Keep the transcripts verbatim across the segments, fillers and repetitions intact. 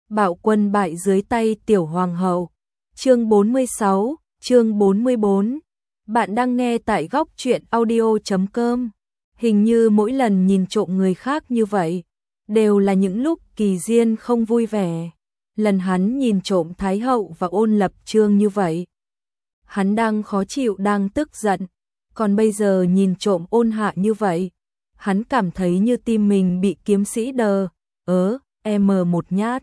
Bạo quân bại dưới tay tiểu hoàng hậu. Chương bốn mươi sáu, chương bốn mươi bốn. Bạn đang nghe tại góc truyện audio chấm com. Hình như mỗi lần nhìn trộm người khác như vậy, đều là những lúc Kỳ Diên không vui vẻ. Lần hắn nhìn trộm Thái hậu và Ôn Lập Chương như vậy, hắn đang khó chịu, đang tức giận. Còn bây giờ nhìn trộm Ôn Hạ như vậy, hắn cảm thấy như tim mình bị kiếm sĩ đờ ớ em một nhát.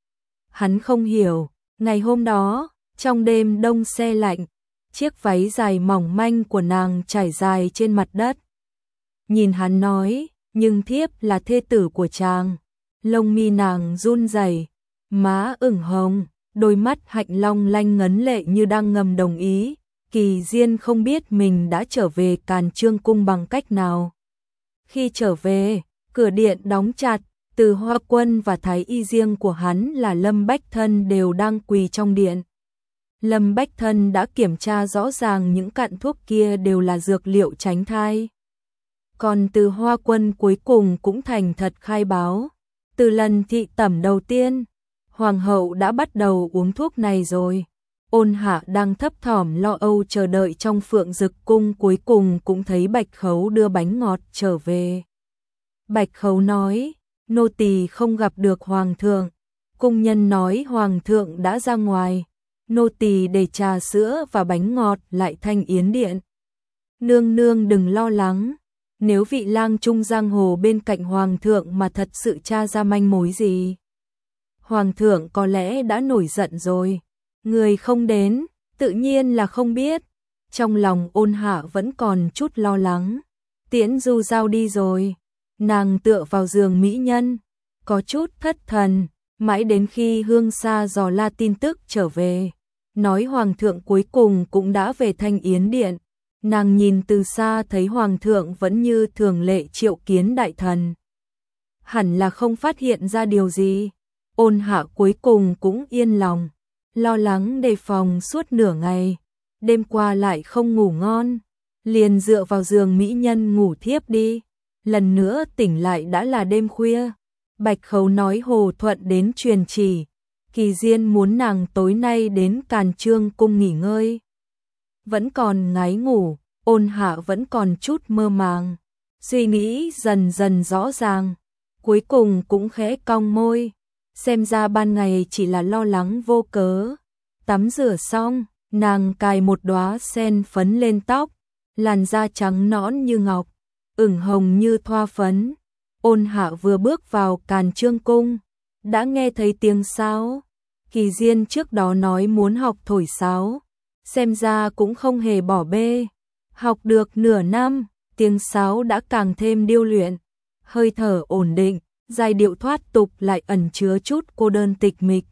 Hắn không hiểu, ngày hôm đó, trong đêm đông se lạnh, chiếc váy dài mỏng manh của nàng trải dài trên mặt đất. Nhìn hắn nói, nhưng thiếp là thê tử của chàng. Lông mi nàng run rẩy, má ửng hồng, đôi mắt hạnh long lanh ngấn lệ như đang ngầm đồng ý. Kỳ Diên không biết mình đã trở về Càn Chương cung bằng cách nào. Khi trở về, cửa điện đóng chặt, Từ Hoa Quân và thái y riêng của hắn là Lâm Bách Thân đều đang quỳ trong điện. Lâm Bách Thân đã kiểm tra rõ ràng những cặn thuốc kia đều là dược liệu tránh thai. Còn Từ Hoa Quân cuối cùng cũng thành thật khai báo. Từ lần thị tẩm đầu tiên, Hoàng hậu đã bắt đầu uống thuốc này rồi. Ôn Hạ đang thấp thỏm lo âu chờ đợi trong Phượng Dực cung, cuối cùng cũng thấy Bạch Khấu đưa bánh ngọt trở về. Bạch Khấu nói, nô tỳ không gặp được Hoàng thượng. Cung nhân nói Hoàng thượng đã ra ngoài. Nô tỳ để trà sữa và bánh ngọt lại Thanh Yến điện. Nương nương đừng lo lắng. Nếu vị lang trung giang hồ bên cạnh Hoàng thượng mà thật sự tra ra manh mối gì, Hoàng thượng có lẽ đã nổi giận rồi. Người không đến, tự nhiên là không biết. Trong lòng Ôn Hạ vẫn còn chút lo lắng. Tiễn Du Giao đi rồi, nàng tựa vào giường mỹ nhân, có chút thất thần, mãi đến khi Hương Sa dò la tin tức trở về, nói Hoàng thượng cuối cùng cũng đã về Thanh Yến điện. Nàng nhìn từ xa thấy Hoàng thượng vẫn như thường lệ triệu kiến đại thần. Hẳn là không phát hiện ra điều gì. Ôn Hạ cuối cùng cũng yên lòng. Lo lắng đề phòng suốt nửa ngày, đêm qua lại không ngủ ngon, liền dựa vào giường mỹ nhân ngủ thiếp đi. Lần nữa tỉnh lại đã là đêm khuya. Bạch Khấu nói Hồ Thuận đến truyền chỉ, Kỳ Diên muốn nàng tối nay đến Càn Chương cung nghỉ ngơi. Vẫn còn ngái ngủ, Ôn Hạ vẫn còn chút mơ màng, suy nghĩ dần dần rõ ràng, cuối cùng cũng khẽ cong môi. Xem ra ban ngày chỉ là lo lắng vô cớ. Tắm rửa xong, nàng cài một đóa sen phấn lên tóc, làn da trắng nõn như ngọc, ửng hồng như thoa phấn. Ôn Hạ vừa bước vào Càn Chương cung, đã nghe thấy tiếng sáo. Kỳ Diên trước đó nói muốn học thổi sáo, xem ra cũng không hề bỏ bê. Học được nửa năm, tiếng sáo đã càng thêm điêu luyện, hơi thở ổn định, giai điệu thoát tục lại ẩn chứa chút cô đơn tịch mịch.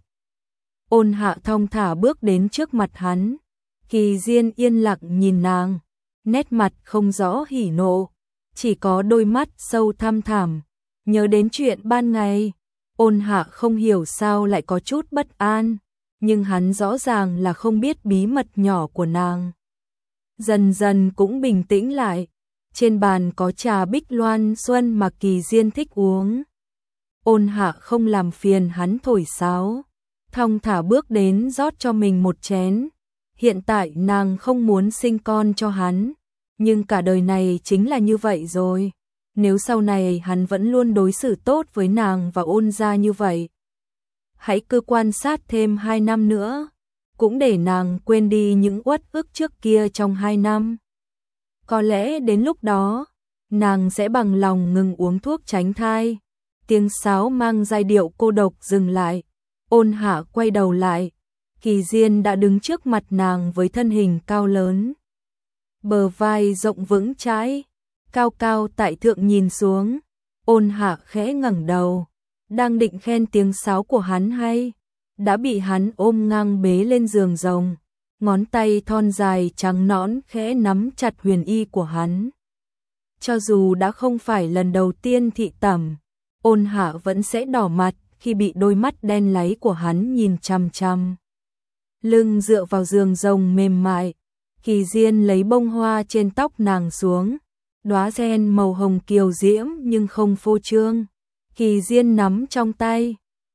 Ôn Hạ thong thả bước đến trước mặt hắn. Kỳ Diên yên lặng nhìn nàng, nét mặt không rõ hỉ nộ, chỉ có đôi mắt sâu thăm thẳm. Nhớ đến chuyện ban ngày, Ôn Hạ không hiểu sao lại có chút bất an, nhưng hắn rõ ràng là không biết bí mật nhỏ của nàng. Dần dần cũng bình tĩnh lại. Trên bàn có trà Bích Loan Xuân mà Kỳ Diên thích uống. Ôn Hạ không làm phiền hắn thổi sáo, thong thả bước đến rót cho mình một chén. Hiện tại nàng không muốn sinh con cho hắn, nhưng cả đời này chính là như vậy rồi. Nếu sau này hắn vẫn luôn đối xử tốt với nàng và Ôn gia như vậy, hãy cứ quan sát thêm hai năm nữa, cũng để nàng quên đi những uất ức trước kia trong hai năm. Có lẽ đến lúc đó, nàng sẽ bằng lòng ngừng uống thuốc tránh thai. Tiếng sáo mang giai điệu cô độc dừng lại. Ôn Hạ quay đầu lại. Kỳ Diên đã đứng trước mặt nàng với thân hình cao lớn, bờ vai rộng vững chãi, cao cao tại thượng nhìn xuống. Ôn Hạ khẽ ngẩng đầu, đang định khen tiếng sáo của hắn hay, đã bị hắn ôm ngang bế lên giường rồng. Ngón tay thon dài trắng nõn khẽ nắm chặt huyền y của hắn. Cho dù đã không phải lần đầu tiên thị tẩm, Ôn Hạ vẫn sẽ đỏ mặt khi bị đôi mắt đen láy của hắn nhìn chằm chằm. Lưng dựa vào giường rồng mềm mại, Kỳ Diên lấy bông hoa trên tóc nàng xuống, đóa sen màu hồng kiều diễm nhưng không phô trương. Kỳ Diên nắm trong tay,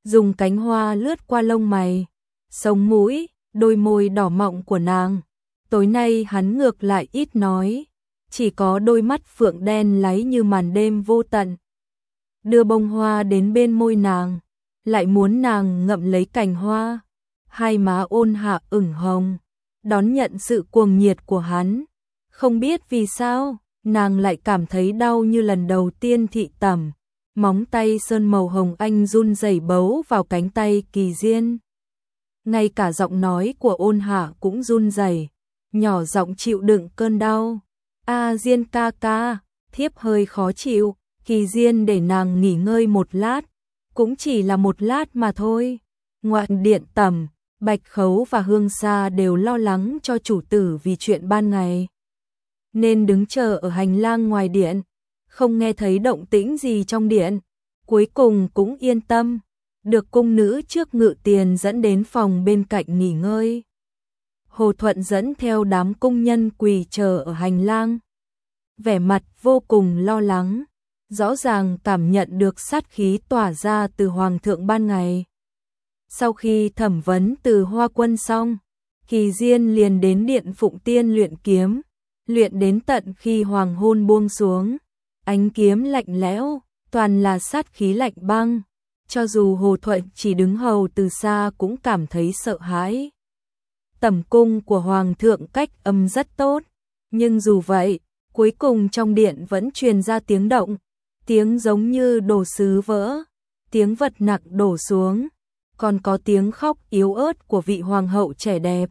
dùng cánh hoa lướt qua lông mày, sống mũi, đôi môi đỏ mọng của nàng. Tối nay hắn ngược lại ít nói, chỉ có đôi mắt phượng đen láy như màn đêm vô tận. Đưa bông hoa đến bên môi nàng, lại muốn nàng ngậm lấy cành hoa. Hai má Ôn Hạ ửng hồng, đón nhận sự cuồng nhiệt của hắn. Không biết vì sao, nàng lại cảm thấy đau như lần đầu tiên thị tẩm. Móng tay sơn màu hồng anh run rẩy bấu vào cánh tay Kỳ Diên. Ngay cả giọng nói của Ôn Hạ cũng run rẩy, nhỏ giọng chịu đựng cơn đau. A Diên ca ca, thiếp hơi khó chịu. Kỳ Diên để nàng nghỉ ngơi một lát, cũng chỉ là một lát mà thôi. Ngoại điện tẩm, Bạch Khấu và Hương Sa đều lo lắng cho chủ tử vì chuyện ban ngày, nên đứng chờ ở hành lang ngoài điện, không nghe thấy động tĩnh gì trong điện. Cuối cùng cũng yên tâm, được cung nữ trước ngự tiền dẫn đến phòng bên cạnh nghỉ ngơi. Hồ Thuận dẫn theo đám cung nhân quỳ chờ ở hành lang, vẻ mặt vô cùng lo lắng, rõ ràng cảm nhận được sát khí tỏa ra từ Hoàng thượng ban ngày. Sau khi thẩm vấn từ Hoa Quân xong, Kỳ Diên liền đến điện Phụng Tiên luyện kiếm, luyện đến tận khi hoàng hôn buông xuống. Ánh kiếm lạnh lẽo, toàn là sát khí lạnh băng, cho dù Hồ Thuận chỉ đứng hầu từ xa cũng cảm thấy sợ hãi. Tẩm cung của Hoàng thượng cách âm rất tốt, nhưng dù vậy, cuối cùng trong điện vẫn truyền ra tiếng động, tiếng giống như đồ sứ vỡ, tiếng vật nặng đổ xuống, còn có tiếng khóc yếu ớt của vị hoàng hậu trẻ đẹp.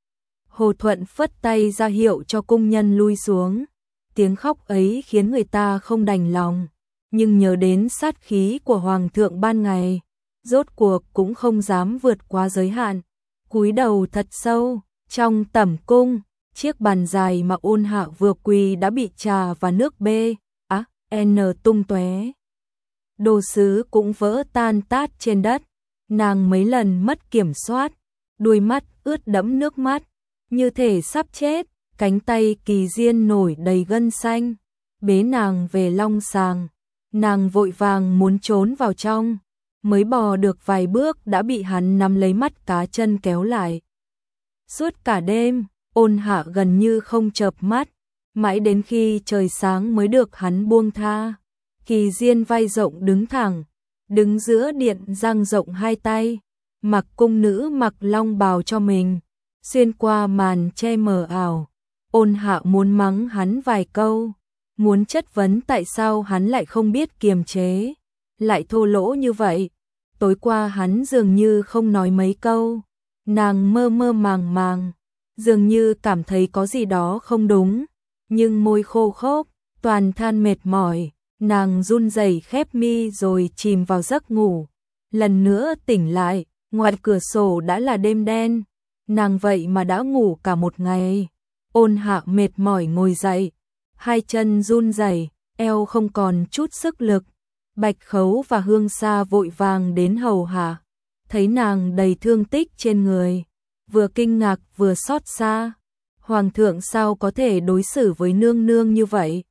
Hồ Thuận phất tay ra hiệu cho cung nhân lui xuống. Tiếng khóc ấy khiến người ta không đành lòng, nhưng nhớ đến sát khí của Hoàng thượng ban ngày, rốt cuộc cũng không dám vượt quá giới hạn. Cúi đầu thật sâu, trong tẩm cung, chiếc bàn dài mà Ôn Hạ vừa quỳ đã bị trà và nước bê, á, n tung tóe. Đồ sứ cũng vỡ tan tát trên đất, nàng mấy lần mất kiểm soát, đôi mắt ướt đẫm nước mắt, như thể sắp chết. Cánh tay Kỳ Diên nổi đầy gân xanh, bế nàng về long sàng. Nàng vội vàng muốn trốn vào trong, mới bò được vài bước đã bị hắn nắm lấy mắt cá chân kéo lại. Suốt cả đêm, Ôn Hạ gần như không chợp mắt, mãi đến khi trời sáng mới được hắn buông tha. Kỳ Diên vai rộng đứng thẳng, đứng giữa điện dang rộng hai tay, mặc cung nữ mặc long bào cho mình, xuyên qua màn che mờ ảo. Ôn Hạ muốn mắng hắn vài câu, muốn chất vấn tại sao hắn lại không biết kiềm chế, lại thô lỗ như vậy. Tối qua hắn dường như không nói mấy câu, nàng mơ mơ màng màng, dường như cảm thấy có gì đó không đúng, nhưng môi khô khốc, toàn than mệt mỏi, nàng run rẩy khép mi rồi chìm vào giấc ngủ. Lần nữa tỉnh lại, ngoài cửa sổ đã là đêm đen, nàng vậy mà đã ngủ cả một ngày. Ôn Hạ mệt mỏi ngồi dậy, hai chân run rẩy, eo không còn chút sức lực. Bạch Khấu và Hương Sa vội vàng đến hầu hạ, thấy nàng đầy thương tích trên người, vừa kinh ngạc vừa xót xa. Hoàng thượng sao có thể đối xử với nương nương như vậy?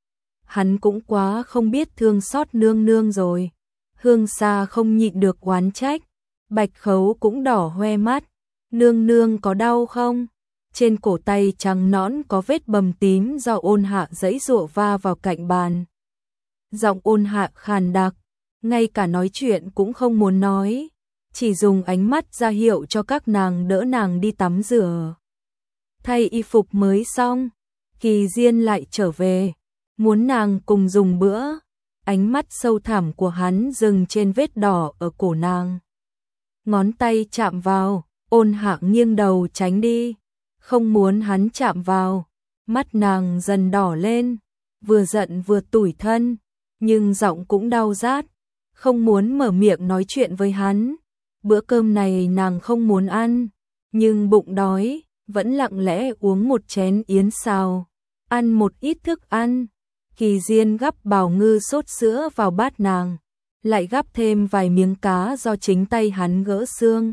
Hắn cũng quá không biết thương xót nương nương rồi. Hương Sa không nhịn được oán trách, Bạch Khấu cũng đỏ hoe mắt. Nương nương có đau không? Trên cổ tay trắng nõn có vết bầm tím do Ôn Hạ giãy giụa va vào cạnh bàn. Giọng Ôn Hạ khàn đặc, ngay cả nói chuyện cũng không muốn nói, chỉ dùng ánh mắt ra hiệu cho các nàng đỡ nàng đi tắm rửa. Thay y phục mới xong, Kỳ Diên lại trở về, muốn nàng cùng dùng bữa. Ánh mắt sâu thẳm của hắn dừng trên vết đỏ ở cổ nàng. Ngón tay chạm vào, Ôn Hạ nghiêng đầu tránh đi, không muốn hắn chạm vào. Mắt nàng dần đỏ lên, vừa giận vừa tủi thân, nhưng giọng cũng đau rát, không muốn mở miệng nói chuyện với hắn. Bữa cơm này nàng không muốn ăn, nhưng bụng đói, vẫn lặng lẽ uống một chén yến xào, ăn một ít thức ăn. Kỳ Diên gắp bào ngư sốt sữa vào bát nàng, lại gắp thêm vài miếng cá do chính tay hắn gỡ xương.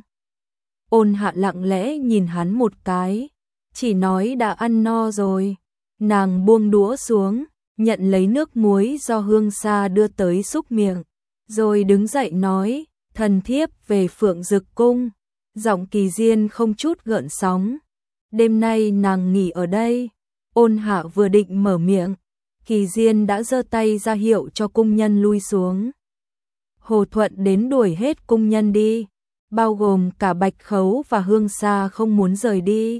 Ôn Hạ lặng lẽ nhìn hắn một cái, chỉ nói đã ăn no rồi. Nàng buông đũa xuống, nhận lấy nước muối do Hương Sa đưa tới xúc miệng, rồi đứng dậy nói, Thần thiếp về Phượng Dực cung. Giọng Kỳ Diên không chút gợn sóng. Đêm nay nàng nghỉ ở đây. Ôn Hạ vừa định mở miệng, Kỳ Diên đã giơ tay ra hiệu cho cung nhân lui xuống. Hồ Thuận đến đuổi hết cung nhân đi, bao gồm cả Bạch Khấu và Hương Sa không muốn rời đi.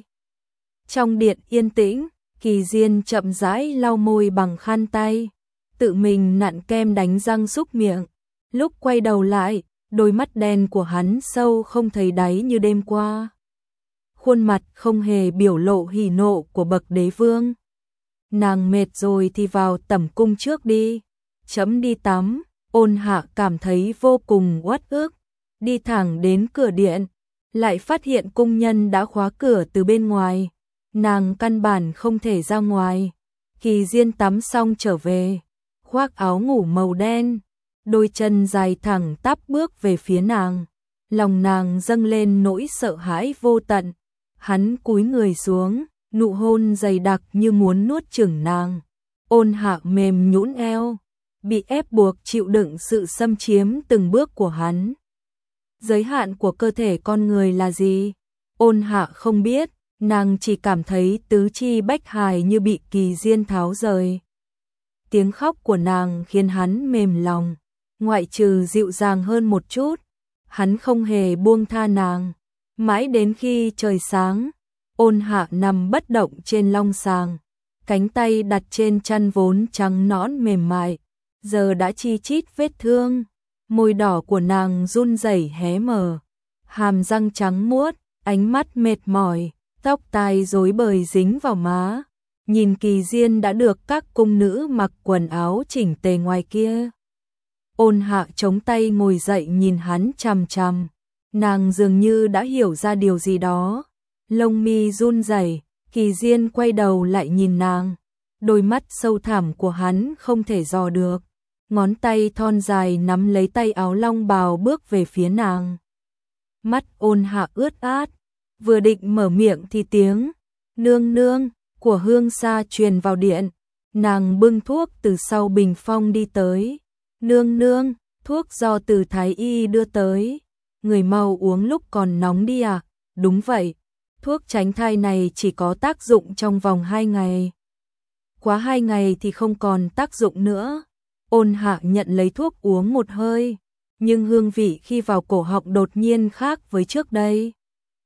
Trong điện yên tĩnh, Kỳ Diên chậm rãi lau môi bằng khăn tay, tự mình nặn kem đánh răng súc miệng. Lúc quay đầu lại, đôi mắt đen của hắn sâu không thấy đáy như đêm qua. Khuôn mặt không hề biểu lộ hỉ nộ của bậc đế vương. Nàng mệt rồi thì vào tẩm cung trước đi. Chấm đi tắm. Ôn Hạ cảm thấy vô cùng uất ức, đi thẳng đến cửa điện, lại phát hiện cung nhân đã khóa cửa từ bên ngoài. Nàng căn bản không thể ra ngoài. Kỳ Diên tắm xong trở về, khoác áo ngủ màu đen, đôi chân dài thẳng tắp bước về phía nàng. Lòng nàng dâng lên nỗi sợ hãi vô tận. Hắn cúi người xuống, nụ hôn dày đặc như muốn nuốt chửng nàng. Ôn Hạ mềm nhũn eo, bị ép buộc chịu đựng sự xâm chiếm từng bước của hắn. Giới hạn của cơ thể con người là gì? Ôn Hạ không biết, nàng chỉ cảm thấy tứ chi bách hài như bị Kỳ Diên tháo rời. Tiếng khóc của nàng khiến hắn mềm lòng, ngoại trừ dịu dàng hơn một chút, hắn không hề buông tha nàng. Mãi đến khi trời sáng, Ôn Hạ nằm bất động trên long sàng, cánh tay đặt trên chăn vốn trắng nõn mềm mại, giờ đã chi chít vết thương. Môi đỏ của nàng run rẩy hé mở, hàm răng trắng muốt, ánh mắt mệt mỏi, tóc tai rối bời dính vào má. Nhìn Kỳ Diên đã được các cung nữ mặc quần áo chỉnh tề ngoài kia. Ôn Hạ chống tay ngồi dậy nhìn hắn chằm chằm. Nàng dường như đã hiểu ra điều gì đó. Lông mi run rẩy, Kỳ Diên quay đầu lại nhìn nàng. Đôi mắt sâu thẳm của hắn không thể dò được. Ngón tay thon dài nắm lấy tay áo long bào bước về phía nàng. Mắt Ôn Hạ ướt át, vừa định mở miệng thì tiếng nương nương của Hương Sa truyền vào điện. Nàng bưng thuốc từ sau bình phong đi tới. Nương nương, thuốc do từ thái y đưa tới. Người mau uống lúc còn nóng đi à? Đúng vậy, thuốc tránh thai này chỉ có tác dụng trong vòng hai ngày. Quá hai ngày thì không còn tác dụng nữa. Ôn Hạ nhận lấy thuốc uống một hơi, nhưng hương vị khi vào cổ họng đột nhiên khác với trước đây.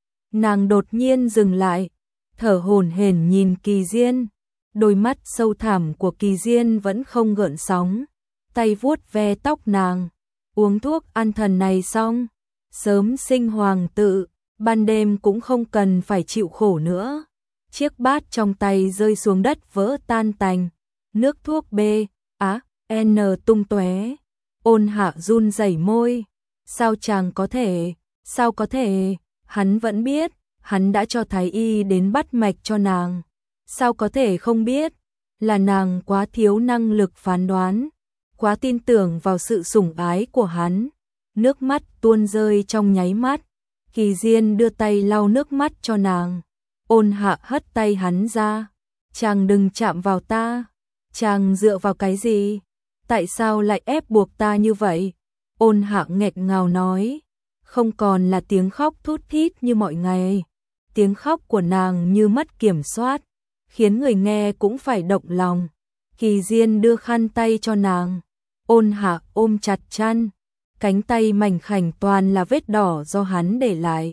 Nàng đột nhiên dừng lại, thở hổn hển nhìn Kỳ Diên. Đôi mắt sâu thẳm của Kỳ Diên vẫn không gợn sóng, tay vuốt ve tóc nàng. Uống thuốc an thần này xong, sớm sinh hoàng tự, ban đêm cũng không cần phải chịu khổ nữa. Chiếc bát trong tay rơi xuống đất vỡ tan tành, nước thuốc B, á, N tung tóe. Ôn Hạ run rẩy môi. Sao chàng có thể, sao có thể, hắn vẫn biết, hắn đã cho thái y đến bắt mạch cho nàng. Sao có thể không biết, là nàng quá thiếu năng lực phán đoán, quá tin tưởng vào sự sủng ái của hắn. Nước mắt tuôn rơi trong nháy mắt. Kỳ Diên đưa tay lau nước mắt cho nàng. Ôn Hạ hất tay hắn ra. Chàng đừng chạm vào ta. Chàng dựa vào cái gì? Tại sao lại ép buộc ta như vậy? Ôn Hạ nghẹt ngào nói. Không còn là tiếng khóc thút thít như mọi ngày. Tiếng khóc của nàng như mất kiểm soát, khiến người nghe cũng phải động lòng. Kỳ Diên đưa khăn tay cho nàng. Ôn Hạ ôm chặt chăn, cánh tay mảnh khảnh toàn là vết đỏ do hắn để lại.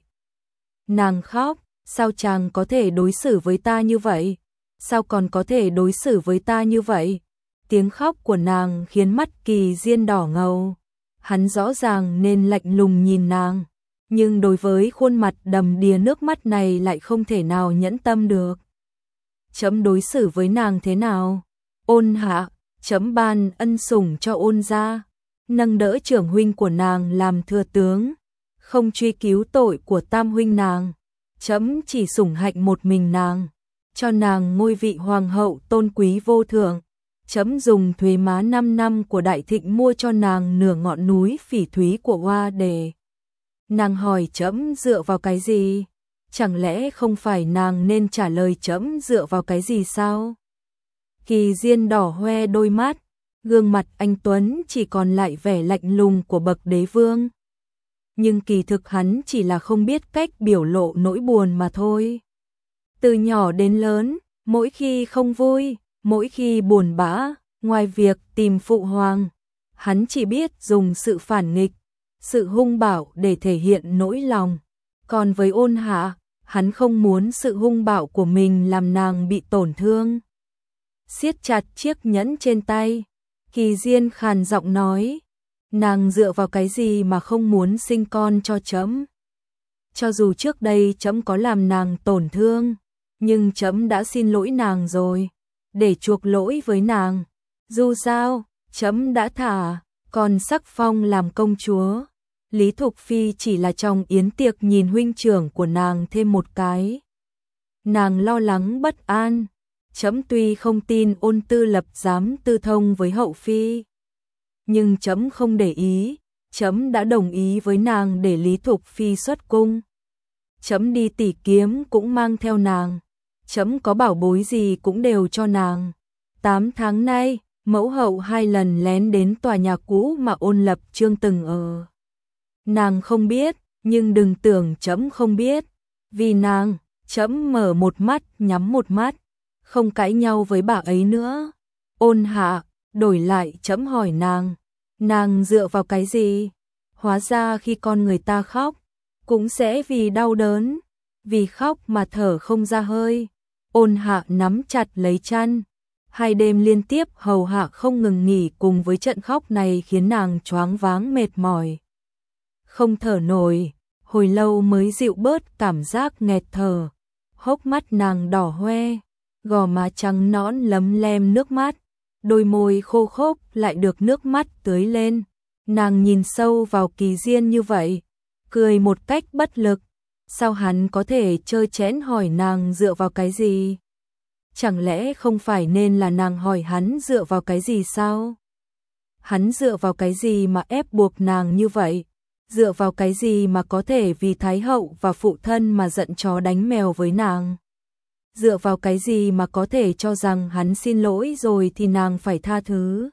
Nàng khóc, sao chàng có thể đối xử với ta như vậy? Sao còn có thể đối xử với ta như vậy? Tiếng khóc của nàng khiến mắt Kỳ Diên đỏ ngầu. Hắn rõ ràng nên lạnh lùng nhìn nàng, nhưng đối với khuôn mặt đầm đìa nước mắt này lại không thể nào nhẫn tâm được. Chấm đối xử với nàng thế nào? Ôn Hạ, chấm ban ân sủng cho Ôn gia, nâng đỡ trưởng huynh của nàng làm thừa tướng, không truy cứu tội của tam huynh nàng. Chấm chỉ sủng hạnh một mình nàng, cho nàng ngôi vị hoàng hậu tôn quý vô thượng. Chấm dùng thuế má năm năm của Đại Thịnh mua cho nàng nửa ngọn núi phỉ thúy của Hoa Đề. Nàng hỏi chấm dựa vào cái gì? Chẳng lẽ không phải nàng nên trả lời chấm dựa vào cái gì sao? Kỳ Diên đỏ hoe đôi mắt, gương mặt anh tuấn chỉ còn lại vẻ lạnh lùng của bậc đế vương. nhưng kỳ thực hắn chỉ là không biết cách biểu lộ nỗi buồn mà thôi. Từ nhỏ đến lớn, mỗi khi không vui, mỗi khi buồn bã, ngoài việc tìm phụ hoàng, hắn chỉ biết dùng sự phản nghịch, sự hung bạo để thể hiện nỗi lòng. Còn với Ôn Hạ, hắn không muốn sự hung bạo của mình làm nàng bị tổn thương. Siết chặt chiếc nhẫn trên tay, Kỳ Diên khàn giọng nói, nàng dựa vào cái gì mà không muốn sinh con cho trẫm? Cho dù trước đây trẫm có làm nàng tổn thương, nhưng trẫm đã xin lỗi nàng rồi, để chuộc lỗi với nàng. Dù sao, trẫm đã thả còn Sắc Phong làm công chúa. Lý Thục Phi chỉ là trong yến tiệc nhìn huynh trưởng của nàng thêm một cái. Nàng lo lắng bất an. Trẫm tuy không tin Ôn Tư Lập dám tư thông với hậu phi, nhưng trẫm không để ý, trẫm đã đồng ý với nàng để Lý Thục Phi xuất cung. Trẫm đi tỉ kiếm cũng mang theo nàng, trẫm có bảo bối gì cũng đều cho nàng. Tám tháng nay, mẫu hậu hai lần lén đến tòa nhà cũ mà Ôn Lập Trương từng ở. Nàng không biết, nhưng đừng tưởng trẫm không biết, vì nàng, trẫm mở một mắt nhắm một mắt, không cãi nhau với bà ấy nữa. Ôn Hạ, đổi lại trẫm hỏi nàng, nàng dựa vào cái gì? Hóa ra khi con người ta khóc, cũng sẽ vì đau đớn, vì khóc mà thở không ra hơi. Ôn Hạ nắm chặt lấy chăn, hai đêm liên tiếp hầu hạ không ngừng nghỉ cùng với trận khóc này khiến nàng choáng váng mệt mỏi. Không thở nổi, hồi lâu mới dịu bớt cảm giác nghẹt thở, hốc mắt nàng đỏ hoe, gò má trắng nõn lấm lem nước mắt, đôi môi khô khốc lại được nước mắt tưới lên. Nàng nhìn sâu vào Kỳ Diên như vậy, cười một cách bất lực. Sao hắn có thể trơ trẽn hỏi nàng dựa vào cái gì? Chẳng lẽ không phải nên là nàng hỏi hắn dựa vào cái gì sao? Hắn dựa vào cái gì mà ép buộc nàng như vậy? Dựa vào cái gì mà có thể vì Thái hậu và phụ thân mà giận chó đánh mèo với nàng? Dựa vào cái gì mà có thể cho rằng hắn xin lỗi rồi thì nàng phải tha thứ?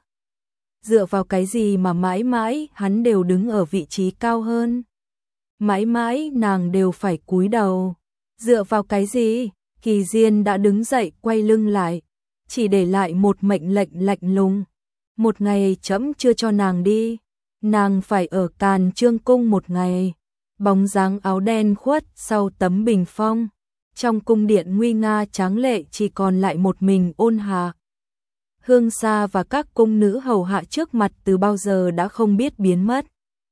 Dựa vào cái gì mà mãi mãi hắn đều đứng ở vị trí cao hơn? Mãi mãi nàng đều phải cúi đầu. Dựa vào cái gì? Kỳ Diên đã đứng dậy quay lưng lại, chỉ để lại một mệnh lệnh lạnh lùng. Một ngày trẫm chưa cho nàng đi, nàng phải ở Càn Chương cung một ngày. Bóng dáng áo đen khuất sau tấm bình phong, trong cung điện nguy nga tráng lệ chỉ còn lại một mình Ôn Hạ. Hương Sa và các cung nữ hầu hạ trước mặt từ bao giờ đã không biết biến mất.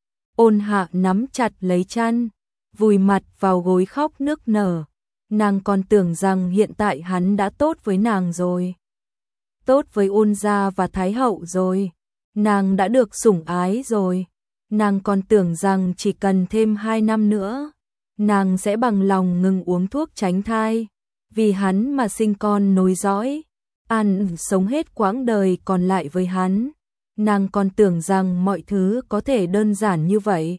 Ôn Hạ nắm chặt lấy chăn, vùi mặt vào gối khóc nức nở. Nàng còn tưởng rằng hiện tại hắn đã tốt với nàng rồi. Tốt với Ôn gia và Thái hậu rồi. Nàng đã được sủng ái rồi. Nàng còn tưởng rằng chỉ cần thêm hai năm nữa, nàng sẽ bằng lòng ngừng uống thuốc tránh thai, vì hắn mà sinh con nối dõi, ăn sống hết quãng đời còn lại với hắn. Nàng còn tưởng rằng mọi thứ có thể đơn giản như vậy.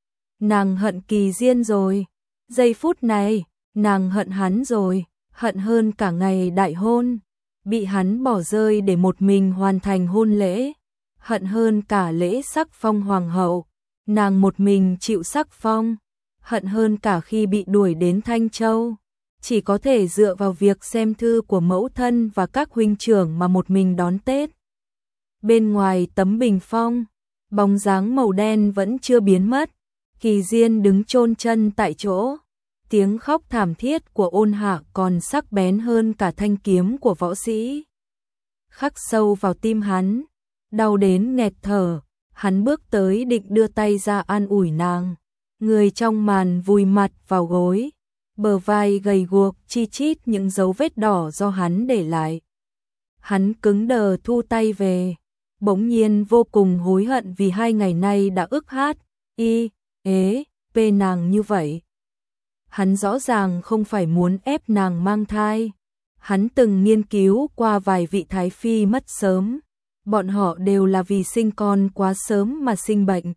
Nàng hận Kỳ Diên rồi. Giây phút này, nàng hận hắn rồi, hận hơn cả ngày đại hôn, bị hắn bỏ rơi để một mình hoàn thành hôn lễ, hận hơn cả lễ sắc phong hoàng hậu, nàng một mình chịu sắc phong, hận hơn cả khi bị đuổi đến Thanh Châu, chỉ có thể dựa vào việc xem thư của mẫu thân và các huynh trưởng mà một mình đón Tết. Bên ngoài tấm bình phong, bóng dáng màu đen vẫn chưa biến mất, Kỳ Diên đứng chôn chân tại chỗ. Tiếng khóc thảm thiết của Ôn Hạ còn sắc bén hơn cả thanh kiếm của võ sĩ. Khắc sâu vào tim hắn, đau đến nghẹt thở, hắn bước tới định đưa tay ra an ủi nàng. Người trong màn vùi mặt vào gối, bờ vai gầy guộc chi chít những dấu vết đỏ do hắn để lại. Hắn cứng đờ thu tay về, bỗng nhiên vô cùng hối hận vì hai ngày nay đã ức hát, y, ế, pê nàng như vậy. Hắn rõ ràng không phải muốn ép nàng mang thai. Hắn từng nghiên cứu qua vài vị thái phi mất sớm. Bọn họ đều là vì sinh con quá sớm mà sinh bệnh.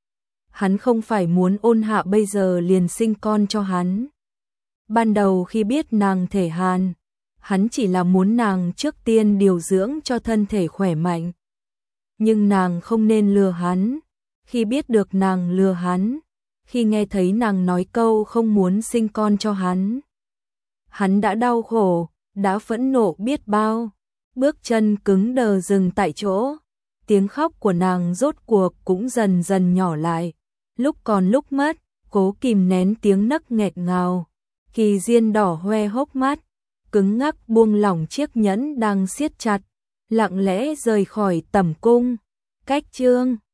Hắn không phải muốn Ôn Hạ bây giờ liền sinh con cho hắn. Ban đầu khi biết nàng thể hàn, hắn chỉ là muốn nàng trước tiên điều dưỡng cho thân thể khỏe mạnh. Nhưng nàng không nên lừa hắn. Khi biết được nàng lừa hắn, khi nghe thấy nàng nói câu không muốn sinh con cho hắn. Hắn đã đau khổ, đã phẫn nộ biết bao, bước chân cứng đờ dừng tại chỗ, tiếng khóc của nàng rốt cuộc cũng dần dần nhỏ lại, lúc còn lúc mất, cố kìm nén tiếng nấc nghẹt ngào. Kỳ Diên đỏ hoe hốc mắt, cứng ngắc buông lỏng chiếc nhẫn đang siết chặt, lặng lẽ rời khỏi tẩm cung. Cách chương